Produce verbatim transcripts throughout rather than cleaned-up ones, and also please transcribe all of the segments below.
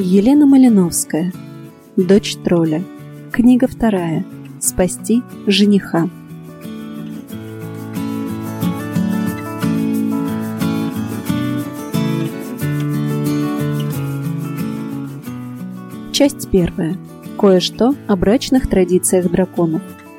Елена Малиновская. Дочь тролля. Книга вторая. Спасти жениха. Часть первая. Кое-что о брачных традициях драконов.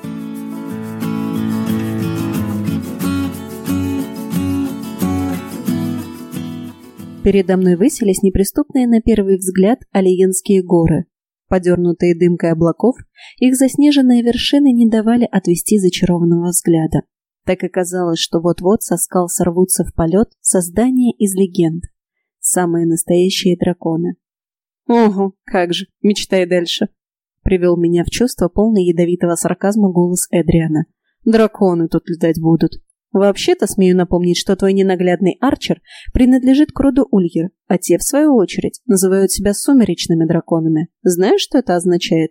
Передо мной высились неприступные на первый взгляд Алиенские горы. Подернутые дымкой облаков, их заснеженные вершины не давали отвести зачарованного взгляда. Так и казалось, что вот-вот со скал сорвутся в полет создания из легенд. Самые настоящие драконы. «Ого, как же, мечтай дальше!» Привел меня в чувство полный ядовитого сарказма голос Эдриана. «Драконы тут летать будут. Вообще-то, смею напомнить, что твой ненаглядный Арчер принадлежит к роду Ульер, а те, в свою очередь, называют себя сумеречными драконами. Знаешь, что это означает?»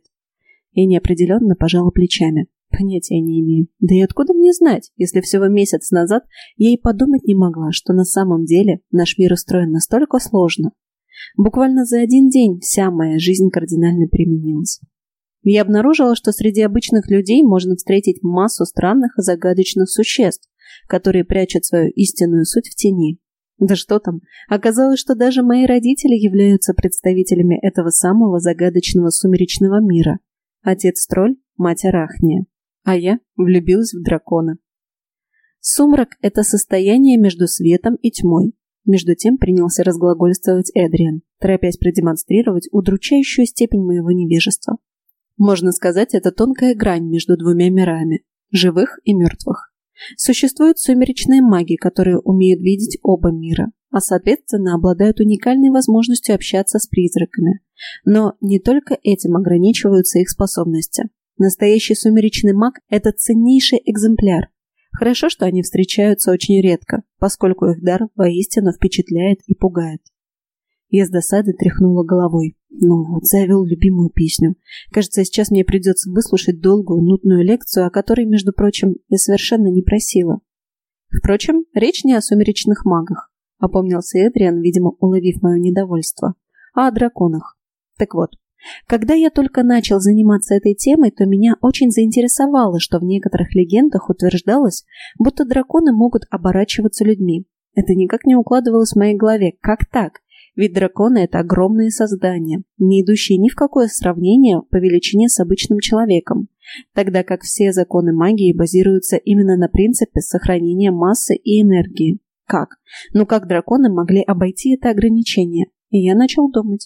Я неопределенно пожала плечами. Понятия не имею. Да и откуда мне знать, если всего месяц назад я и подумать не могла, что на самом деле наш мир устроен настолько сложно. Буквально за один день вся моя жизнь кардинально переменилась. Я обнаружила, что среди обычных людей можно встретить массу странных и загадочных существ, которые прячут свою истинную суть в тени. Да что там, оказалось, что даже мои родители являются представителями этого самого загадочного сумеречного мира. Отец тролль, мать Арахния. А я влюбилась в дракона. Сумрак – это состояние между светом и тьмой. Между тем принялся разглагольствовать Эдриан, торопясь продемонстрировать удручающую степень моего невежества. Можно сказать, это тонкая грань между двумя мирами – живых и мертвых. Существуют сумеречные маги, которые умеют видеть оба мира, а соответственно обладают уникальной возможностью общаться с призраками. Но не только этим ограничиваются их способности. Настоящий сумеречный маг – это ценнейший экземпляр. Хорошо, что они встречаются очень редко, поскольку их дар воистину впечатляет и пугает. Я с досады тряхнула головой. Ну вот, завел любимую песню. Кажется, сейчас мне придется выслушать долгую, нудную лекцию, о которой, между прочим, я совершенно не просила. Впрочем, речь не о сумеречных магах, опомнился Эдриан, видимо, уловив мое недовольство, а о драконах. Так вот, когда я только начал заниматься этой темой, то меня очень заинтересовало, что в некоторых легендах утверждалось, будто драконы могут оборачиваться людьми. Это никак не укладывалось в моей голове. Как так? Ведь драконы – это огромные создания, не идущие ни в какое сравнение по величине с обычным человеком, тогда как все законы магии базируются именно на принципе сохранения массы и энергии. Как? Ну как драконы могли обойти это ограничение? И я начал думать.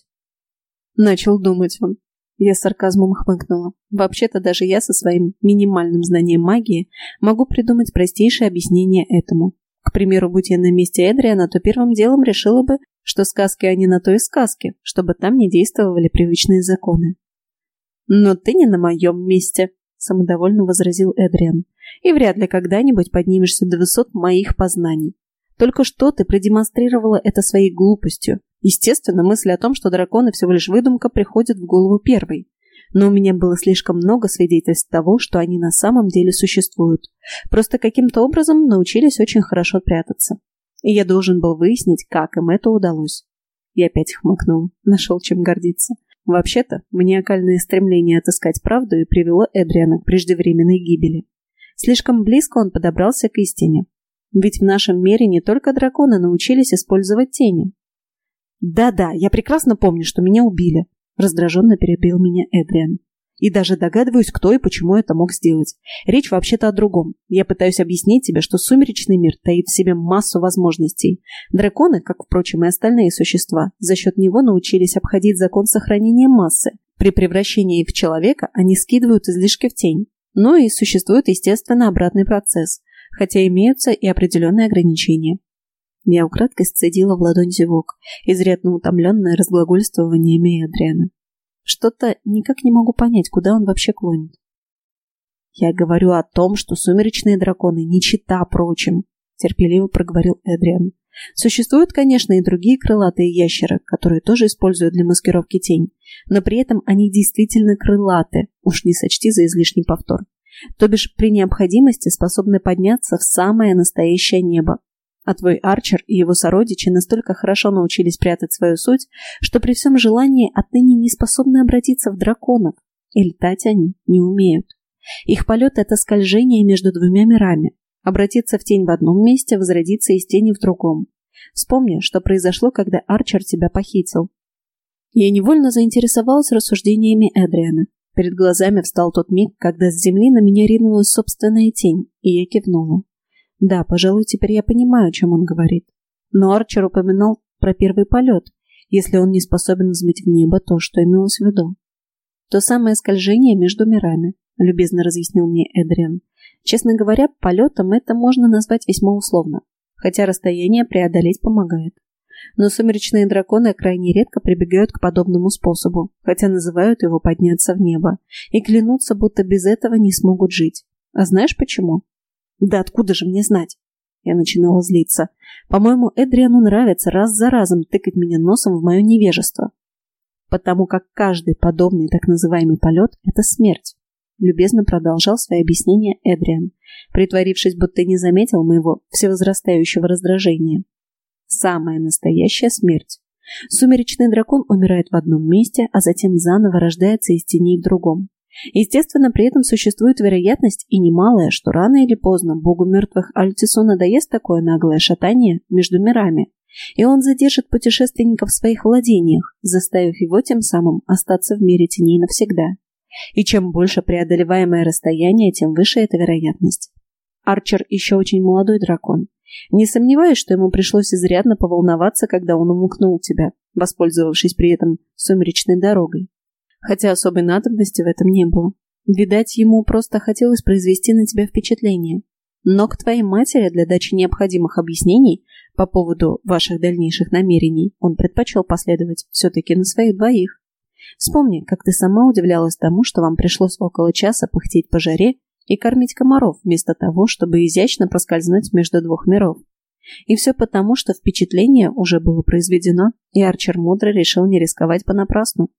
Начал думать он. Я с сарказмом хмыкнула. Вообще-то даже я со своим минимальным знанием магии могу придумать простейшее объяснение этому. К примеру, будь я на месте Эдриана, то первым делом решила бы, что сказки они на то и сказки, чтобы там не действовали привычные законы. «Но ты не на моем месте», – самодовольно возразил Эдриан, «и вряд ли когда-нибудь поднимешься до высот моих познаний. Только что ты продемонстрировала это своей глупостью. Естественно, мысль о том, что драконы всего лишь выдумка, приходит в голову первой. Но у меня было слишком много свидетельств того, что они на самом деле существуют. Просто каким-то образом научились очень хорошо прятаться. И я должен был выяснить, как им это удалось». Я опять хмыкнул. Нашел чем гордиться. Вообще-то, маниакальное стремление отыскать правду и привело Эдриана к преждевременной гибели. Слишком близко он подобрался к истине. Ведь в нашем мире не только драконы научились использовать тени. «Да-да, я прекрасно помню, что меня убили», – раздраженно перебил меня Эдриан. «И даже догадываюсь, кто и почему это мог сделать. Речь вообще-то о другом. Я пытаюсь объяснить тебе, что сумеречный мир таит в себе массу возможностей. Драконы, как, впрочем, и остальные существа, за счет него научились обходить закон сохранения массы. При превращении в человека они скидывают излишки в тень. Ну и существует, естественно, обратный процесс, хотя имеются и определенные ограничения». Я украдкой сцедила в ладонь зевок, изрядно утомленная разглагольствованиями Эдриана. Что-то никак не могу понять, куда он вообще клонит. «Я говорю о том, что сумеречные драконы не чита прочим», – терпеливо проговорил Эдриан. «Существуют, конечно, и другие крылатые ящеры, которые тоже используют для маскировки тень, но при этом они действительно крылаты, уж не сочти за излишний повтор. То бишь при необходимости способны подняться в самое настоящее небо. А твой Арчер и его сородичи настолько хорошо научились прятать свою суть, что при всем желании отныне не способны обратиться в драконов, и летать они не умеют. Их полет – это скольжение между двумя мирами. Обратиться в тень в одном месте, возродиться из тени в другом. Вспомни, что произошло, когда Арчер тебя похитил. Я невольно заинтересовалась рассуждениями Эдриана. Перед глазами встал тот миг, когда с земли на меня ринулась собственная тень, и я кивнула. Да, пожалуй, теперь я понимаю, о чем он говорит. Но Арчер упоминал про первый полет, если он не способен взмыть в небо, то что имелось в виду? То самое скольжение между мирами, любезно разъяснил мне Эдриан. Честно говоря, полетом это можно назвать весьма условно, хотя расстояние преодолеть помогает. Но сумеречные драконы крайне редко прибегают к подобному способу, хотя называют его подняться в небо, и клянутся, будто без этого не смогут жить. А знаешь почему? Да откуда же мне знать? Я начинала злиться. По-моему, Эдриану нравится раз за разом тыкать меня носом в мое невежество. Потому как каждый подобный так называемый полет – это смерть. Любезно продолжал свои объяснения Эдриан, притворившись, будто не заметил моего всевозрастающего раздражения. Самая настоящая смерть. Сумеречный дракон умирает в одном месте, а затем заново рождается из теней в другом. Естественно, при этом существует вероятность, и немалая, что рано или поздно богу мертвых Альтису надоест такое наглое шатание между мирами, и он задержит путешественника в своих владениях, заставив его тем самым остаться в мире теней навсегда. И чем больше преодолеваемое расстояние, тем выше эта вероятность. Арчер еще очень молодой дракон. Не сомневаюсь, что ему пришлось изрядно поволноваться, когда он умукнул тебя, воспользовавшись при этом сумеречной дорогой. Хотя особой надобности в этом не было. Видать, ему просто хотелось произвести на тебя впечатление. Но к твоей матери для дачи необходимых объяснений по поводу ваших дальнейших намерений он предпочел последовать все-таки на своих двоих. Вспомни, как ты сама удивлялась тому, что вам пришлось около часа пыхтеть по жаре и кормить комаров, вместо того, чтобы изящно проскользнуть между двух миров. И все потому, что впечатление уже было произведено, и Арчер мудро решил не рисковать понапрасну.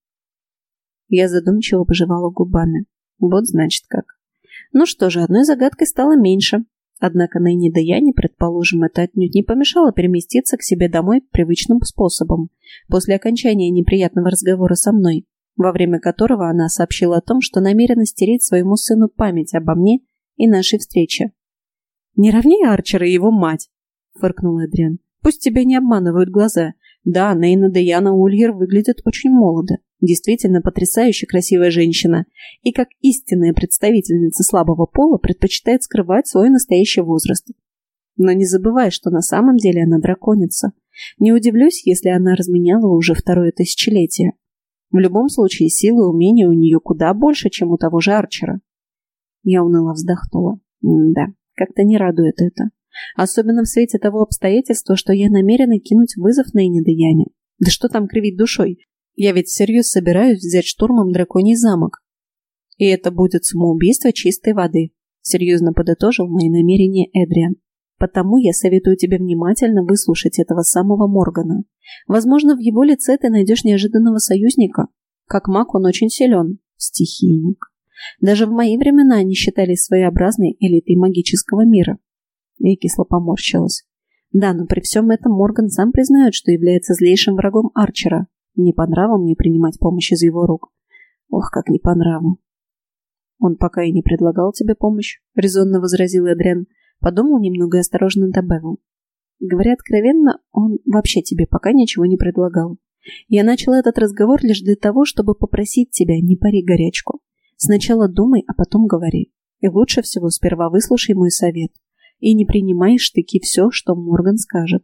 Я задумчиво пожевала губами. Вот значит как. Ну что же, одной загадкой стало меньше. Однако ныне Даяне, предположим, это отнюдь не помешало переместиться к себе домой привычным способом, после окончания неприятного разговора со мной, во время которого она сообщила о том, что намерена стереть своему сыну память обо мне и нашей встрече. «Не равнее Арчера и его мать!» — фыркнул Эдриан. «Пусть тебя не обманывают глаза. Да, Нейна Даяна Ульер выглядит очень молодо. Действительно потрясающе красивая женщина, и как истинная представительница слабого пола предпочитает скрывать свой настоящий возраст. Но не забывай, что на самом деле она драконица. Не удивлюсь, если она разменяла уже второе тысячелетие. В любом случае, силы и умения у нее куда больше, чем у того же Арчера». Я уныло вздохнула. Да, как-то не радует это. Особенно в свете того обстоятельства, что я намерена кинуть вызов Нейне Даяне. Да что там кривить душой? Я ведь всерьез собираюсь взять штурмом драконий замок. И это будет самоубийство чистой воды, серьезно подытожил мои намерения Эдриан. Потому я советую тебе внимательно выслушать этого самого Моргана. Возможно, в его лице ты найдешь неожиданного союзника. Как маг он очень силен. Стихийник. Даже в мои времена они считались своеобразной элитой магического мира. Я кисло поморщилась. Да, но при всем этом Морган сам признает, что является злейшим врагом Арчера. Не по нраву мне принимать помощь из его рук. Ох, как не по нраву. Он пока и не предлагал тебе помощь, резонно возразил Эдриан. Подумал немного и осторожно добавил. Говоря откровенно, он вообще тебе пока ничего не предлагал. Я начала этот разговор лишь для того, чтобы попросить тебя, не пари горячку. Сначала думай, а потом говори. И лучше всего сперва выслушай мой совет. И не принимай штыки все, что Морган скажет.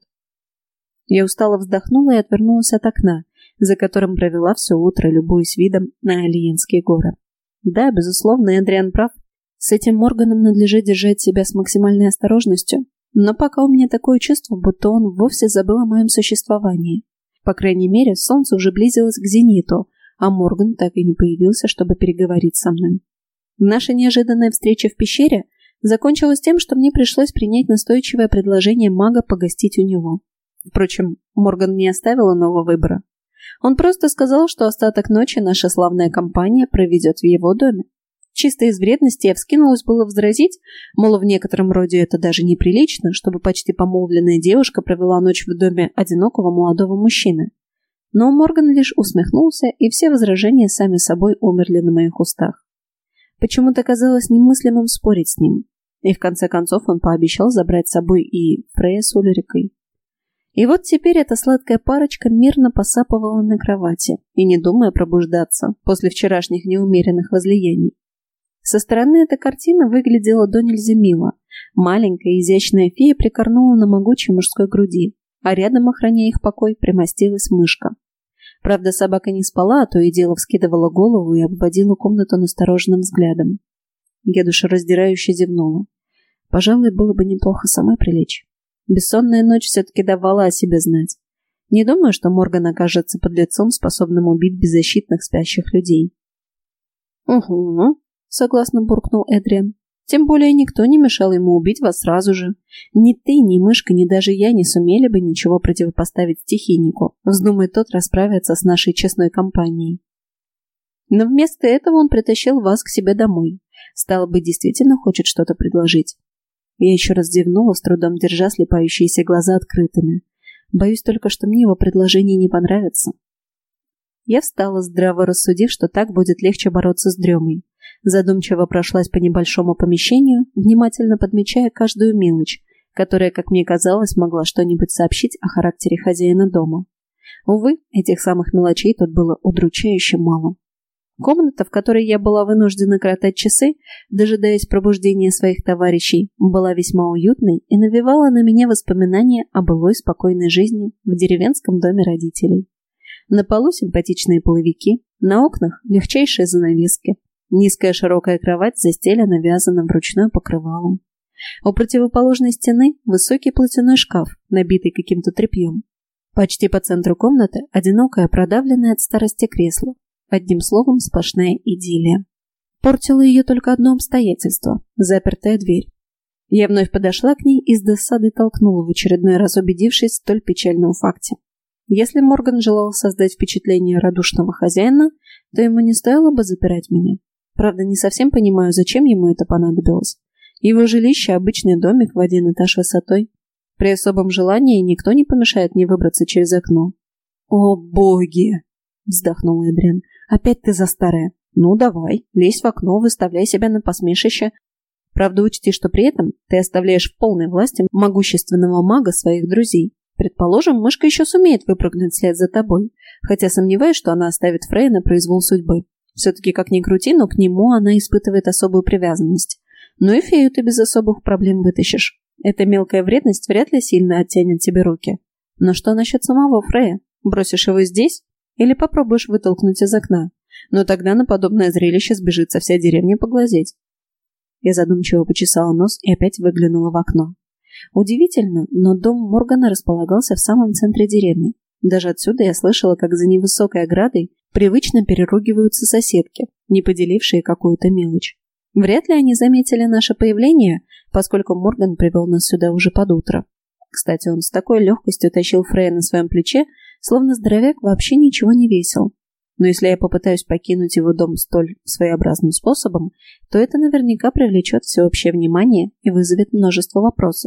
Я устало вздохнула и отвернулась от окна, за которым провела все утро, любуясь видом на Алиенские горы. Да, безусловно, Эдриан прав. С этим Морганом надлежит держать себя с максимальной осторожностью, но пока у меня такое чувство, будто он вовсе забыл о моем существовании. По крайней мере, солнце уже близилось к зениту, а Морган так и не появился, чтобы переговорить со мной. Наша неожиданная встреча в пещере закончилась тем, что мне пришлось принять настойчивое предложение мага погостить у него. Впрочем, Морган не оставил иного выбора. Он просто сказал, что остаток ночи наша славная компания проведет в его доме. Чисто из вредности я вскинулась было возразить, мол, в некотором роде это даже неприлично, чтобы почти помолвленная девушка провела ночь в доме одинокого молодого мужчины. Но Морган лишь усмехнулся, и все возражения сами собой умерли на моих устах. Почему-то казалось немыслимым спорить с ним, и в конце концов он пообещал забрать с собой и Фрея с Ульрикой. И вот теперь эта сладкая парочка мирно посапывала на кровати и не думая пробуждаться после вчерашних неумеренных возлияний. Со стороны эта картина выглядела до нельзя мило. Маленькая изящная фея прикорнула на могучей мужской груди, а рядом, охраняя их покой, примостилась мышка. Правда, собака не спала, а то и дело вскидывала голову и обводила комнату настороженным взглядом. Я душераздирающе зевнула. Пожалуй, было бы неплохо самой прилечь. Бессонная ночь все-таки давала о себе знать. Не думаю, что Морган окажется подлецом, способным убить беззащитных спящих людей. «Угу», — согласно буркнул Эдриан. «Тем более никто не мешал ему убить вас сразу же. Ни ты, ни мышка, ни даже я не сумели бы ничего противопоставить стихийнику, вздумай тот расправиться с нашей честной компанией. Но вместо этого он притащил вас к себе домой. Стало быть, действительно хочет что-то предложить». Я еще раз зевнула, с трудом держа слепающиеся глаза открытыми. Боюсь только, что мне его предложение не понравится. Я встала, здраво рассудив, что так будет легче бороться с дремой. Задумчиво прошлась по небольшому помещению, внимательно подмечая каждую мелочь, которая, как мне казалось, могла что-нибудь сообщить о характере хозяина дома. Увы, этих самых мелочей тут было удручающе мало. Комната, в которой я была вынуждена коротать часы, дожидаясь пробуждения своих товарищей, была весьма уютной и навевала на меня воспоминания о былой спокойной жизни в деревенском доме родителей. На полу симпатичные половики, на окнах легчайшие занавески, низкая широкая кровать застелена вязаным вручную покрывалом. У противоположной стены высокий платяной шкаф, набитый каким-то тряпьем. Почти по центру комнаты одинокое, продавленное от старости кресло. Одним словом, сплошная идиллия. Портило ее только одно обстоятельство – запертая дверь. Я вновь подошла к ней и с досадой толкнула, в очередной раз убедившись в столь печальном факте. Если Морган желал создать впечатление радушного хозяина, то ему не стоило бы запирать меня. Правда, не совсем понимаю, зачем ему это понадобилось. Его жилище – обычный домик в один этаж высотой. При особом желании никто не помешает мне выбраться через окно. «О, боги!» – вздохнул Эдриан. «Опять ты за старое. Ну, давай, лезь в окно, выставляй себя на посмешище. Правда, учти, что при этом ты оставляешь в полной власти могущественного мага своих друзей. Предположим, мышка еще сумеет выпрыгнуть вслед за тобой, хотя сомневаюсь, что она оставит Фрея на произвол судьбы. Все-таки, как ни крути, но к нему она испытывает особую привязанность. Ну и фею ты без особых проблем вытащишь. Эта мелкая вредность вряд ли сильно оттянет тебе руки. Но что насчет самого Фрея? Бросишь его здесь? Или попробуешь вытолкнуть из окна? Но тогда на подобное зрелище сбежится вся деревня поглазеть». Я задумчиво почесала нос и опять выглянула в окно. Удивительно, но дом Моргана располагался в самом центре деревни. Даже отсюда я слышала, как за невысокой оградой привычно переругиваются соседки, не поделившие какую-то мелочь. Вряд ли они заметили наше появление, поскольку Морган привел нас сюда уже под утро. Кстати, он с такой легкостью тащил Фрея на своем плече, словно здоровяк вообще ничего не весил. Но если я попытаюсь покинуть его дом столь своеобразным способом, то это наверняка привлечет всеобщее внимание и вызовет множество вопросов.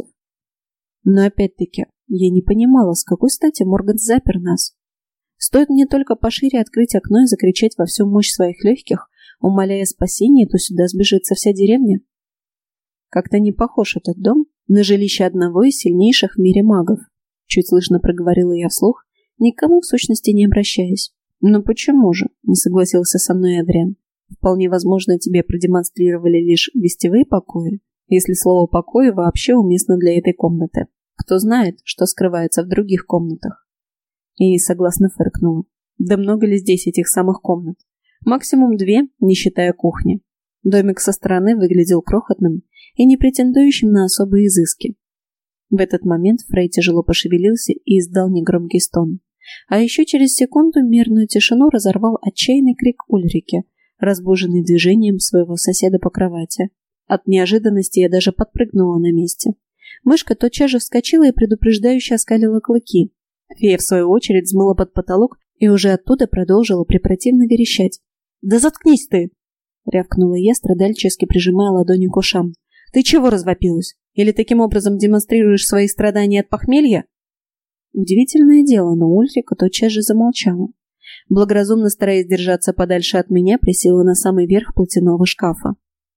Но опять-таки, я не понимала, с какой стати Морган запер нас. Стоит мне только пошире открыть окно и закричать во всю мощь своих легких, умоляя спасения, то сюда сбежится вся деревня. Как-то не похож этот дом на жилище одного из сильнейших в мире магов. Чуть слышно проговорила я вслух, никому в сущности не обращаясь. «Ну почему же?» – не согласился со мной Эдриан. «Вполне возможно, тебе продемонстрировали лишь гостевые покои, если слово «покои» вообще уместно для этой комнаты. Кто знает, что скрывается в других комнатах?» И согласно фыркнула. «Да много ли здесь этих самых комнат? Максимум две, не считая кухни». Домик со стороны выглядел крохотным и не претендующим на особые изыски. В этот момент Фрей тяжело пошевелился и издал негромкий стон. А еще через секунду мирную тишину разорвал отчаянный крик Ульрики, разбуженный движением своего соседа по кровати. От неожиданности я даже подпрыгнула на месте. Мышка тотчас же вскочила и предупреждающе оскалила клыки. Фея, в свою очередь, взмыла под потолок и уже оттуда продолжила препротивно верещать. «Да заткнись ты!» рявкнула я, страдальчески прижимая ладони к ушам. «Ты чего развопилась? Или таким образом демонстрируешь свои страдания от похмелья?» Удивительное дело, но Ульрика тотчас же замолчала. Благоразумно стараясь держаться подальше от меня, присела на самый верх платяного шкафа.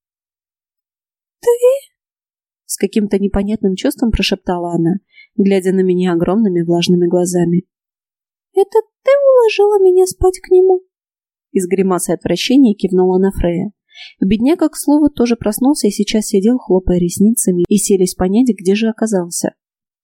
«Ты?» — с каким-то непонятным чувством прошептала она, глядя на меня огромными влажными глазами. «Это ты уложила меня спать к нему?» Из гримасы отвращения кивнула на Фрея. Бедняга, к слову, тоже проснулся и сейчас сидел, хлопая ресницами, и селись понять, где же оказался.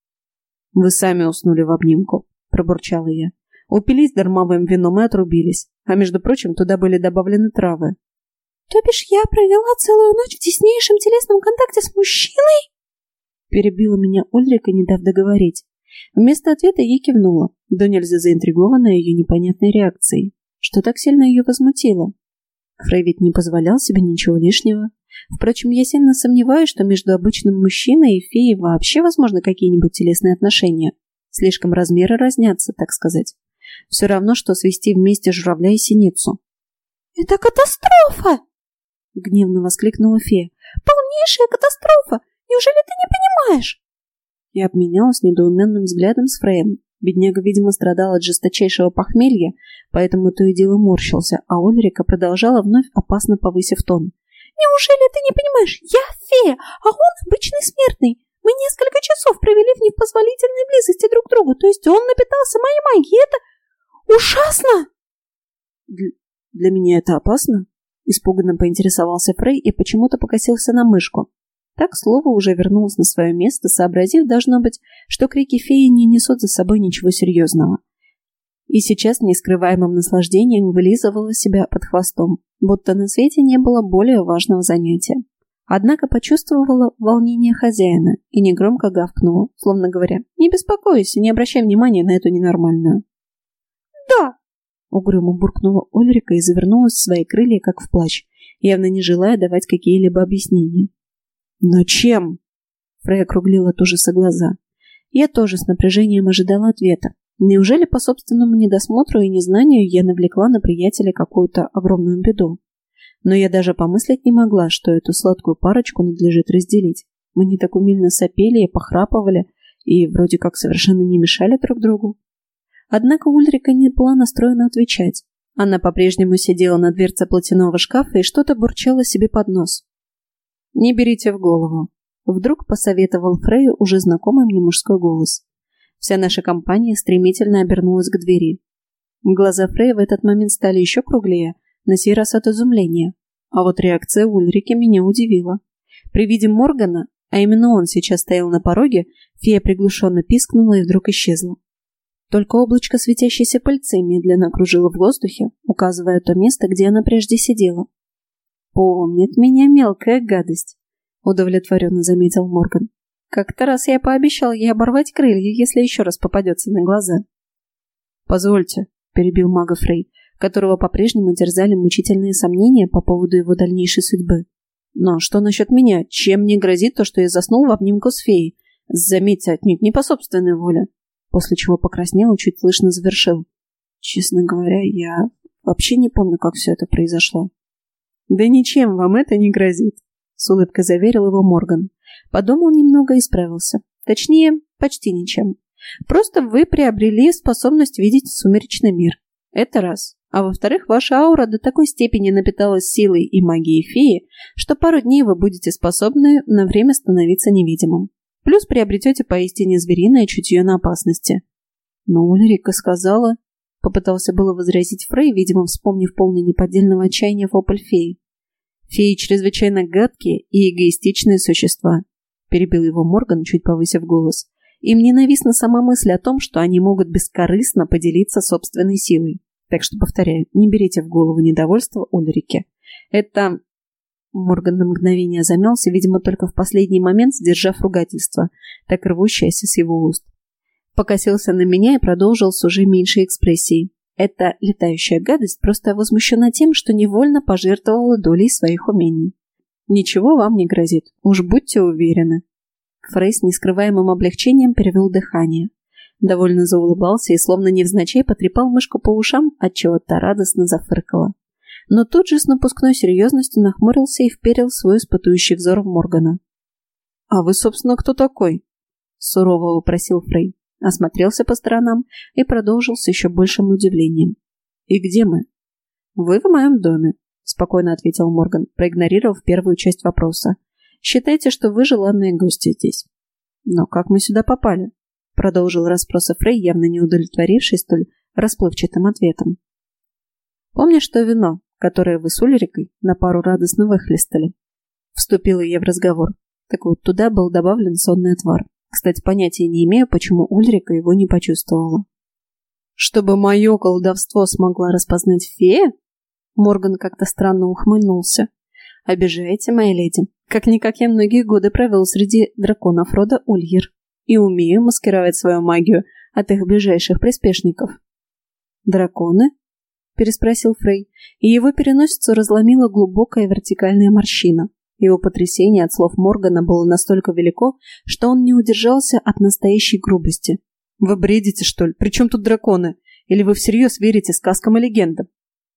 «Вы сами уснули в обнимку», — пробурчала я. «Упились дармовым вином и отрубились. А между прочим, туда были добавлены травы». «То бишь я провела целую ночь в теснейшем телесном контакте с мужчиной?» Перебила меня Ульрика, не дав договорить. Вместо ответа я кивнула, до нельзя заинтригованная ее непонятной реакцией. Что так сильно ее возмутило? Фрей ведь не позволял себе ничего лишнего. Впрочем, я сильно сомневаюсь, что между обычным мужчиной и феей вообще возможны какие-нибудь телесные отношения. Слишком размеры разнятся, так сказать. Все равно, что свести вместе журавля и синицу. «Это катастрофа!» — гневно воскликнула фея. «Полнейшая катастрофа! Неужели ты не понимаешь?» Я обменялась недоуменным взглядом с Фреем. Бедняга, видимо, страдал от жесточайшего похмелья, поэтому то и дело морщился, а Ульрика продолжала вновь опасно повысив тон. «Неужели ты не понимаешь? Я фея, а он обычный смертный. Мы несколько часов провели в непозволительной близости друг к другу, то есть он напитался моей магией. Это ужасно!» Для, для меня это опасно? Испуганно поинтересовался Фрей и почему-то покосился на мышку. Так слово уже вернулось на свое место, сообразив, должно быть, что крики феи не несут за собой ничего серьезного. И сейчас нескрываемым наслаждением вылизывала себя под хвостом, будто на свете не было более важного занятия. Однако почувствовала волнение хозяина и негромко гавкнула, словно говоря: «Не беспокойся, не обращай внимания на эту ненормальную». «Да!» — угрюмо буркнула Ульрика и завернулась в свои крылья, как в плащ, явно не желая давать какие-либо объяснения. «Но чем?» — Фрей округлила от ужаса глаза. Я тоже с напряжением ожидала ответа. Неужели по собственному недосмотру и незнанию я навлекла на приятеля какую-то огромную беду? Но я даже помыслить не могла, что эту сладкую парочку надлежит разделить. Мы не так умильно сопели и похрапывали, и вроде как совершенно не мешали друг другу. Однако Ульрика не была настроена отвечать. Она по-прежнему сидела на дверце платяного шкафа и что-то бурчала себе под нос. «Не берите в голову», — вдруг посоветовал Фрею уже знакомый мне мужской голос. Вся наша компания стремительно обернулась к двери. Глаза Фрея в этот момент стали еще круглее, на сей раз от изумления. А вот реакция Ульрики меня удивила. При виде Моргана, а именно он сейчас стоял на пороге, фея приглушенно пискнула и вдруг исчезла. Только облачко светящейся пыльцы медленно кружило в воздухе, указывая то место, где она прежде сидела. «Помнит меня мелкая гадость», — удовлетворенно заметил Морган. «Как-то раз я пообещал ей оборвать крылья, если еще раз попадется на глаза». «Позвольте», — перебил мага Фрей, которого по-прежнему терзали мучительные сомнения по поводу его дальнейшей судьбы. «Но что насчет меня? Чем мне грозит то, что я заснул в обнимку с феей? Заметьте, отнюдь не по собственной воле». После чего покраснел и чуть слышно завершил. «Честно говоря, я вообще не помню, как все это произошло». «Да ничем вам это не грозит», — с улыбкой заверил его Морган. Подумал немного и справился. Точнее, почти ничем. Просто вы приобрели способность видеть сумеречный мир. Это раз. А во-вторых, ваша аура до такой степени напиталась силой и магией феи, что пару дней вы будете способны на время становиться невидимым. Плюс приобретете поистине звериное чутье на опасности. Но Ульрика сказала... Попытался было возразить Фрей, видимо, вспомнив полный неподдельного отчаяния вопль феи. «Феи чрезвычайно гадкие и эгоистичные существа», — перебил его Морган, чуть повысив голос. «Им ненавистна сама мысль о том, что они могут бескорыстно поделиться собственной силой. Так что, повторяю, не берите в голову недовольство Ульрики. Это...» Морган на мгновение замялся, видимо, только в последний момент сдержав ругательство, так рвущееся с его уст. Покосился на меня и продолжил с уже меньшей экспрессией. Эта летающая гадость просто возмущена тем, что невольно пожертвовала долей своих умений. Ничего вам не грозит, уж будьте уверены. Фрей с нескрываемым облегчением перевел дыхание. Довольно заулыбался и словно невзначай потрепал мышку по ушам, отчего та радостно зафыркала. но тут же с напускной серьезностью нахмурился и вперил свой испытующий взор в Моргана. «А вы, собственно, кто такой?» – сурово вопросил Фрей, осмотрелся по сторонам и продолжил с еще большим удивлением. «И где мы?» «Вы в моем доме», – спокойно ответил Морган, проигнорировав первую часть вопроса. «Считайте, что вы желанные гости здесь». «Но как мы сюда попали?» – продолжил расспросы Фрей, явно не удовлетворившись столь расплывчатым ответом. «Помнишь то вино, которое вы с Ульрикой на пару радостно выхлестали?» Вступила я в разговор. Так вот, туда был добавлен сонный отвар. Кстати, понятия не имею, почему Ульрика его не почувствовала. «Чтобы мое колдовство смогла распознать фея?» Морган как-то странно ухмыльнулся. «Обижаете, моя леди. Как-никак я многие годы провел среди драконов рода Ульер и умею маскировать свою магию от их ближайших приспешников». «Драконы?» – переспросил Фрей, и его переносицу разломила глубокая вертикальная морщина. Его потрясение от слов Моргана было настолько велико, что он не удержался от настоящей грубости. «Вы бредите, что ли? При чем тут драконы? Или вы всерьез верите сказкам и легендам?»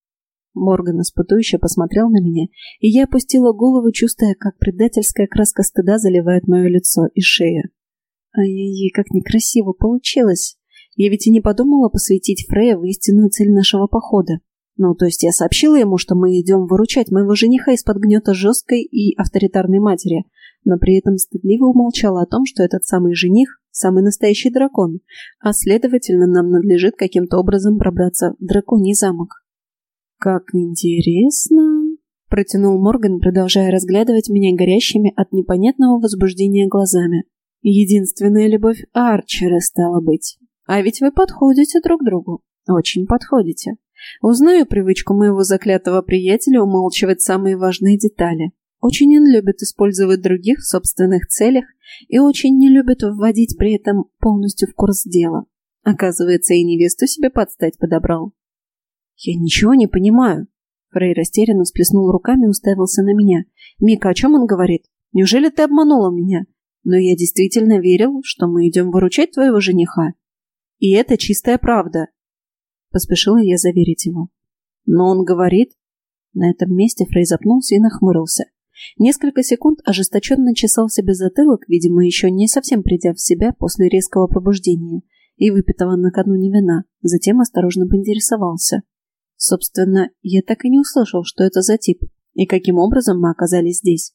Морган испытующе посмотрел на меня, и я опустила голову, чувствуя, как предательская краска стыда заливает мое лицо и шею. Ай-яй-яй, как некрасиво получилось. Я ведь и не подумала посвятить Фрея в истинную цель нашего похода. Ну, то есть я сообщила ему, что мы идем выручать моего жениха из-под гнета жесткой и авторитарной матери, но при этом стыдливо умолчала о том, что этот самый жених – самый настоящий дракон, а, следовательно, нам надлежит каким-то образом пробраться в драконий замок. «Как интересно!» – протянул Морган, продолжая разглядывать меня горящими от непонятного возбуждения глазами. «Единственная любовь Арчера, стала быть. А ведь вы подходите друг другу. Очень подходите. Узнаю привычку моего заклятого приятеля умалчивать самые важные детали. Очень он любит использовать других в собственных целях и очень не любит вводить при этом полностью в курс дела. Оказывается, и невесту себе подстать подобрал». «Я ничего не понимаю». Фрей растерянно всплеснул руками и уставился на меня. «Мика, о чем он говорит? Неужели ты обманула меня? Но я действительно верил, что мы идем выручать твоего жениха. И это чистая правда». Поспешила я заверить его. «Но он говорит...» На этом месте Фрей запнулся и нахмурился. Несколько секунд ожесточенно чесал себе затылок, видимо, еще не совсем придя в себя после резкого пробуждения и выпитого накануне вина, затем осторожно поинтересовался. Собственно, я так и не услышал, что это за тип и каким образом мы оказались здесь.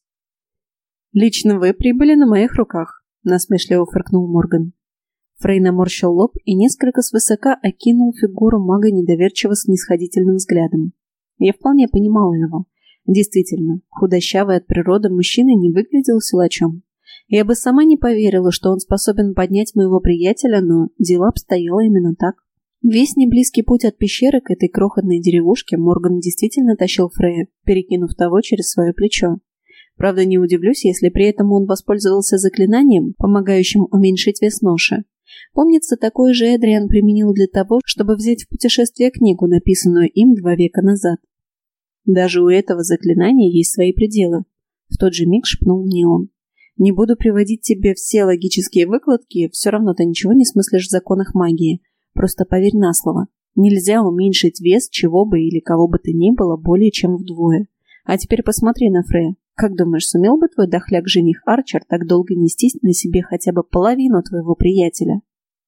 «Лично вы прибыли на моих руках», — насмешливо фыркнул Морган. Фрей наморщил лоб и несколько свысока окинул фигуру мага недоверчиво снисходительным взглядом. Я вполне понимала его. Действительно, худощавый от природы мужчина не выглядел силачом. Я бы сама не поверила, что он способен поднять моего приятеля, но дело обстояло именно так. Весь неблизкий путь от пещеры к этой крохотной деревушке Морган действительно тащил Фрея, перекинув того через свое плечо. Правда, не удивлюсь, если при этом он воспользовался заклинанием, помогающим уменьшить вес ноши. Помнится, такое же Эдриан применил для того, чтобы взять в путешествие книгу, написанную им два века назад. Даже у этого заклинания есть свои пределы. В тот же миг шепнул мне он. Не буду приводить тебе все логические выкладки, все равно ты ничего не смыслишь в законах магии. Просто поверь на слово. Нельзя уменьшить вес чего бы или кого бы то ни было более чем вдвое. А теперь посмотри на Фрея. Как думаешь, сумел бы твой дохляк-жених Арчер так долго нестись на себе хотя бы половину твоего приятеля?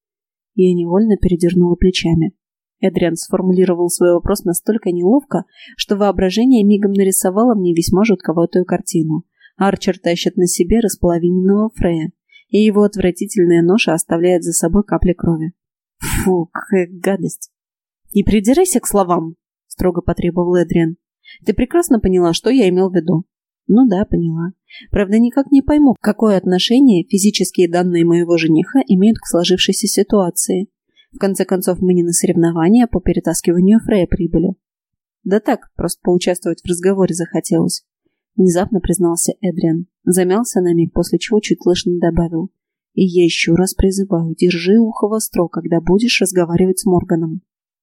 Я невольно передернула плечами. Эдриан сформулировал свой вопрос настолько неловко, что воображение мигом нарисовало мне весьма жутковатую картину. Арчер тащит на себе располовиненного Фрея, и его отвратительная ноша оставляет за собой капли крови. Фу, какая гадость! «Не придирайся к словам!» — строго потребовал Эдриан. «Ты прекрасно поняла, что я имел в виду». «Ну да, поняла. Правда, никак не пойму, какое отношение физические данные моего жениха имеют к сложившейся ситуации. В конце концов, мы не на соревнования по перетаскиванию Фрея прибыли». «Да так, просто поучаствовать в разговоре захотелось», — внезапно признался Эдриан. Замялся на миг, после чего чуть слышно добавил. «И я еще раз призываю, держи ухо востро, когда будешь разговаривать с Морганом».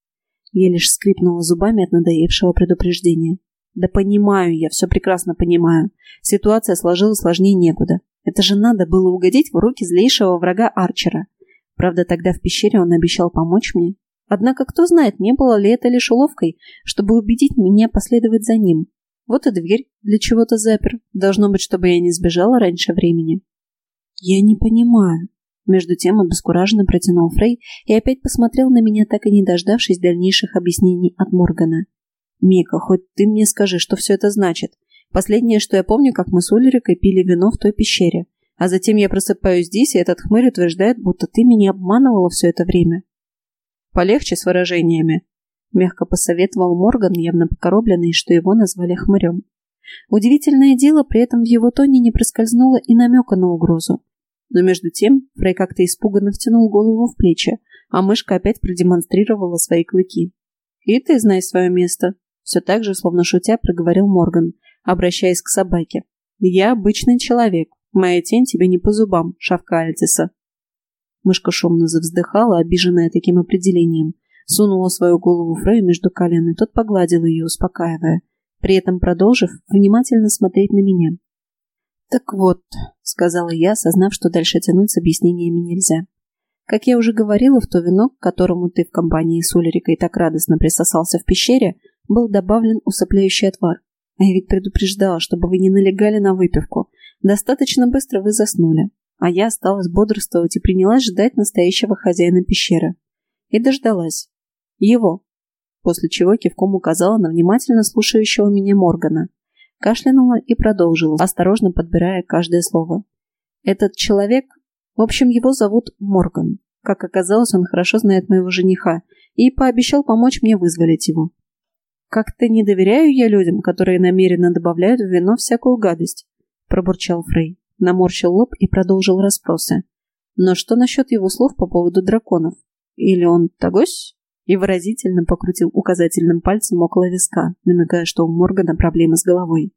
Я лишь скрипнула зубами от надоевшего предупреждения. «Да понимаю я, все прекрасно понимаю. Ситуация сложилась сложнее некуда. Это же надо было угодить в руки злейшего врага Арчера. Правда, тогда в пещере он обещал помочь мне. Однако кто знает, не было ли это лишь уловкой, чтобы убедить меня последовать за ним. Вот и дверь для чего-то запер. Должно быть, чтобы я не сбежала раньше времени. Я не понимаю. Между тем обескураженно протянул Фрей и опять посмотрел на меня, так и не дождавшись дальнейших объяснений от Моргана. «Мика, хоть ты мне скажи, что все это значит. Последнее, что я помню, как мы с Ульрикой пили вино в той пещере. А затем я просыпаюсь здесь, и этот хмырь утверждает, будто ты меня обманывала все это время». «Полегче с выражениями», — мягко посоветовал Морган, явно покоробленный, что его назвали хмырем. Удивительное дело, при этом в его тоне не проскользнуло и намека на угрозу. Но между тем Фрей как-то испуганно втянул голову в плечи, а мышка опять продемонстрировала свои клыки. «И ты знай свое место», — все так же, словно шутя, проговорил Морган, обращаясь к собаке. «Я обычный человек. Моя тень тебе не по зубам, шавка Альтиса». Мышка шумно завздыхала, обиженная таким определением, сунула свою голову Фрею между колен, и тот погладил ее, успокаивая, при этом продолжив внимательно смотреть на меня. «Так вот», — сказала я, осознав, что дальше тянуть с объяснениями нельзя. «Как я уже говорила, в то вино, к которому ты в компании с Ульрикой так радостно присосался в пещере, был добавлен усыпляющий отвар. А я ведь предупреждала, чтобы вы не налегали на выпивку. Достаточно быстро вы заснули. А я осталась бодрствовать и принялась ждать настоящего хозяина пещеры. И дождалась. Его». После чего кивком указала на внимательно слушающего меня Моргана. Кашлянула и продолжила, осторожно подбирая каждое слово. «Этот человек, в общем, его зовут Морган. Как оказалось, он хорошо знает моего жениха и пообещал помочь мне вызволить его. Как-то не доверяю я людям, которые намеренно добавляют в вино всякую гадость», – пробурчал Фрей, наморщил лоб и продолжил расспросы. «Но что насчет его слов по поводу драконов? Или он тогось?» И выразительно покрутил указательным пальцем около виска, намекая, что у Моргана проблемы с головой.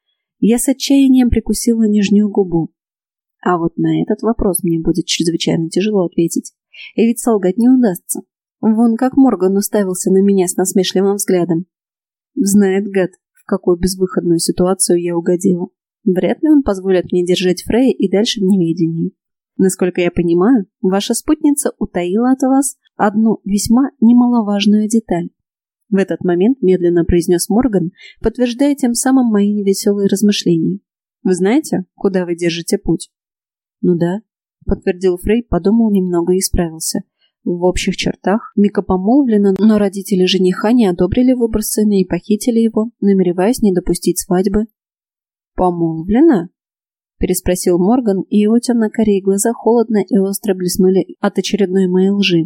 Я с отчаянием прикусила нижнюю губу. А вот на этот вопрос мне будет чрезвычайно тяжело ответить. И ведь солгать не удастся. Вон как Морган уставился на меня с насмешливым взглядом. Знает гад, в какую безвыходную ситуацию я угодила. Вряд ли он позволит мне держать Фрея и дальше в неведении. Насколько я понимаю, ваша спутница утаила от вас одну весьма немаловажную деталь. В этот момент медленно произнес Морган, подтверждая тем самым мои невеселые размышления. Вы знаете, куда вы держите путь? Ну да, подтвердил Фрей, подумал немного и исправился. В общих чертах Мика помолвлена, но родители жениха не одобрили выбор сына и похитили его, намереваясь не допустить свадьбы. Помолвлена? Переспросил Морган, и его темно-карие глаза холодно и остро блеснули от очередной моей лжи.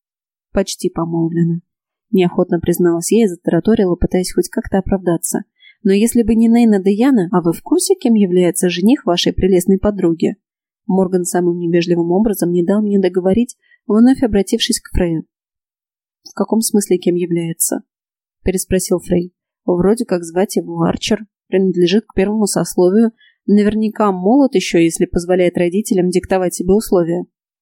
«Почти помолвлена», — неохотно призналась я и затараторила, пытаясь хоть как-то оправдаться. «Но если бы не Нейна Деяна, а вы в курсе, кем является жених вашей прелестной подруги?» Морган самым невежливым образом не дал мне договорить, вновь обратившись к Фрею. «В каком смысле кем является?» — переспросил Фрей. «Вроде как звать его Арчер, принадлежит к первому сословию, наверняка молод еще, если позволяет родителям диктовать себе условия».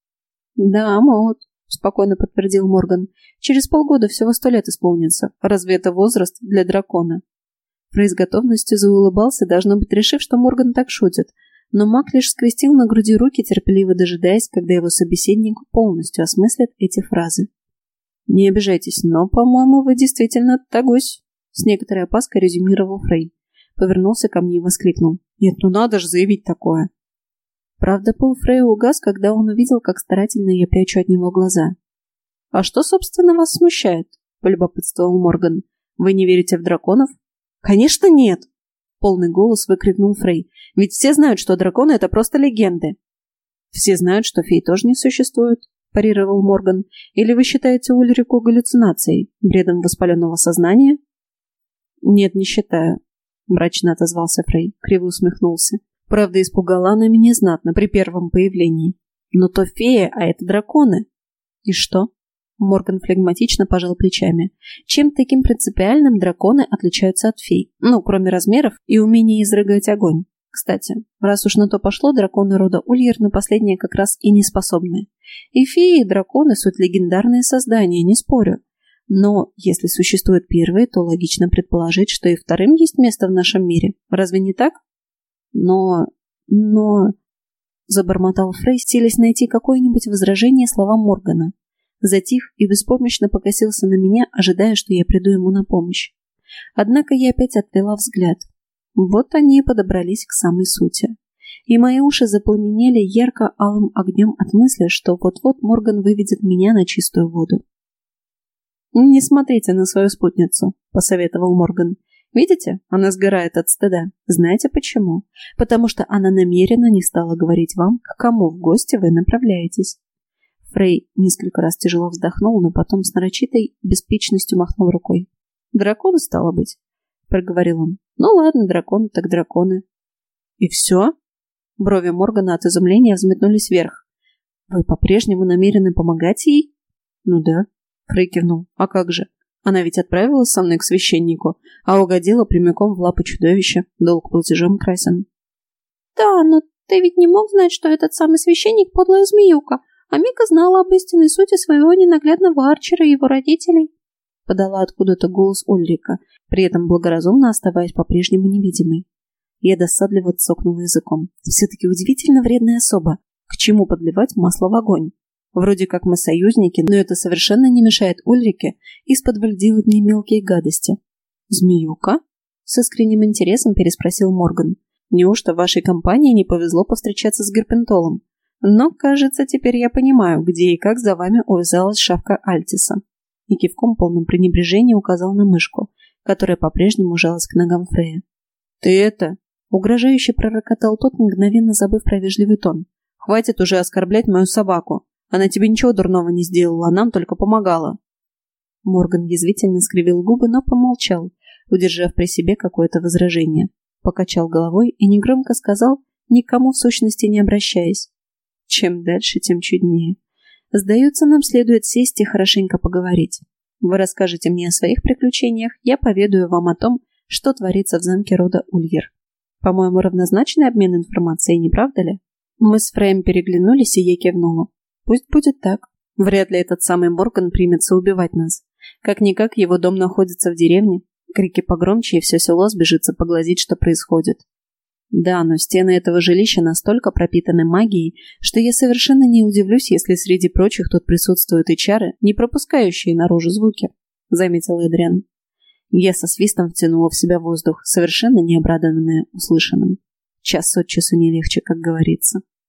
«Да, молод», — спокойно подтвердил Морган. «Через полгода всего сто лет исполнится. Разве это возраст для дракона?» Фрей с готовностью заулыбался, должно быть, решив, что Морган так шутит, но маг лишь скрестил на груди руки, терпеливо дожидаясь, когда его собеседник полностью осмыслит эти фразы. «Не обижайтесь, но, по-моему, вы действительно тогось», — с некоторой опаской резюмировал Фрей. Повернулся ко мне и воскликнул. «Нет, ну надо же заявить такое!» Правда, пыл Фрея угас, когда он увидел, как старательно я прячу от него глаза. «А что, собственно, вас смущает?» — полюбопытствовал Морган. «Вы не верите в драконов?» «Конечно нет!» — полный голос выкрикнул Фрей. «Ведь все знают, что драконы — это просто легенды!» «Все знают, что фей тоже не существует», — парировал Морган. «Или вы считаете Ульрику галлюцинацией, бредом воспаленного сознания?» «Нет, не считаю», — мрачно отозвался Фрей, криво усмехнулся. «Правда, испугала она меня знатно при первом появлении. Но то фея, а это драконы». «И что?» Морган флегматично пожал плечами. «Чем таким принципиальным драконы отличаются от фей? Ну, кроме размеров и умения изрыгать огонь. Кстати, раз уж на то пошло, драконы рода Ульер на последнее как раз и не способны. И феи, и драконы — суть легендарные создания, не спорю. Но если существуют первые, то логично предположить, что и вторым есть место в нашем мире. Разве не так?» «Но... но...» — забормотал Фрей, силясь найти какое-нибудь возражение словам Моргана. затих и беспомощно покосился на меня, ожидая, что я приду ему на помощь. Однако я опять отвела взгляд. Вот они и подобрались к самой сути. И мои уши запламенели ярко-алым огнем от мысли, что вот-вот Морган выведет меня на чистую воду. «Не смотрите на свою спутницу», — посоветовал Морган. «Видите, она сгорает от стыда. Знаете почему? Потому что она намеренно не стала говорить вам, к кому в гости вы направляетесь». Фрей несколько раз тяжело вздохнул, но потом с нарочитой беспечностью махнул рукой. «Драконы, стало быть», — проговорил он. «Ну ладно, драконы так драконы». «И все?» Брови Моргана от изумления взметнулись вверх. «Вы по-прежнему намерены помогать ей?» «Ну да», — Фрей кивнул. «А как же? Она ведь отправилась со мной к священнику, а угодила прямиком в лапы чудовища. Долг платежом красен». «Да, но ты ведь не мог знать, что этот самый священник — подлая змеюка, а Мика знала об истинной сути своего ненаглядного Арчера и его родителей», — подала откуда-то голос Ульрика, при этом благоразумно оставаясь по-прежнему невидимой. Я досадливо цокнула языком. Все-таки удивительно вредная особа. К чему подливать масло в огонь? Вроде как мы союзники, но это совершенно не мешает Ульрике из-под делать мне мелкие гадости. «Змеюка?» — с искренним интересом переспросил Морган. «Неужто вашей компании не повезло повстречаться с Герпентолом? Но, кажется, теперь я понимаю, где и как за вами увязалась шавка Альтиса». И кивком полным пренебрежения указал на мышку, которая по-прежнему жалась к ногам Фрея. «Ты это...» — угрожающе пророкотал тот, мгновенно забыв про вежливый тон. «Хватит уже оскорблять мою собаку. Она тебе ничего дурного не сделала, а нам только помогала». Морган язвительно скривил губы, но помолчал, удержав при себе какое-то возражение. Покачал головой и негромко сказал, никому в сущности не обращаясь. «Чем дальше, тем чуднее. Сдается, нам следует сесть и хорошенько поговорить. Вы расскажете мне о своих приключениях, я поведаю вам о том, что творится в замке рода Ульер. По-моему, равнозначный обмен информацией, не правда ли?» Мы с Фреем переглянулись, и я кивнула. «Пусть будет так. Вряд ли этот самый Морган примется убивать нас. Как-никак его дом находится в деревне. Крики погромче, и все село сбежится поглазеть, что происходит. Да, но стены этого жилища настолько пропитаны магией, что я совершенно не удивлюсь, если среди прочих тут присутствуют и чары, не пропускающие наружу звуки», — заметил Эдриан. Я со свистом втянула в себя воздух, совершенно не обрадованная услышанным. Час от часу не легче, как говорится.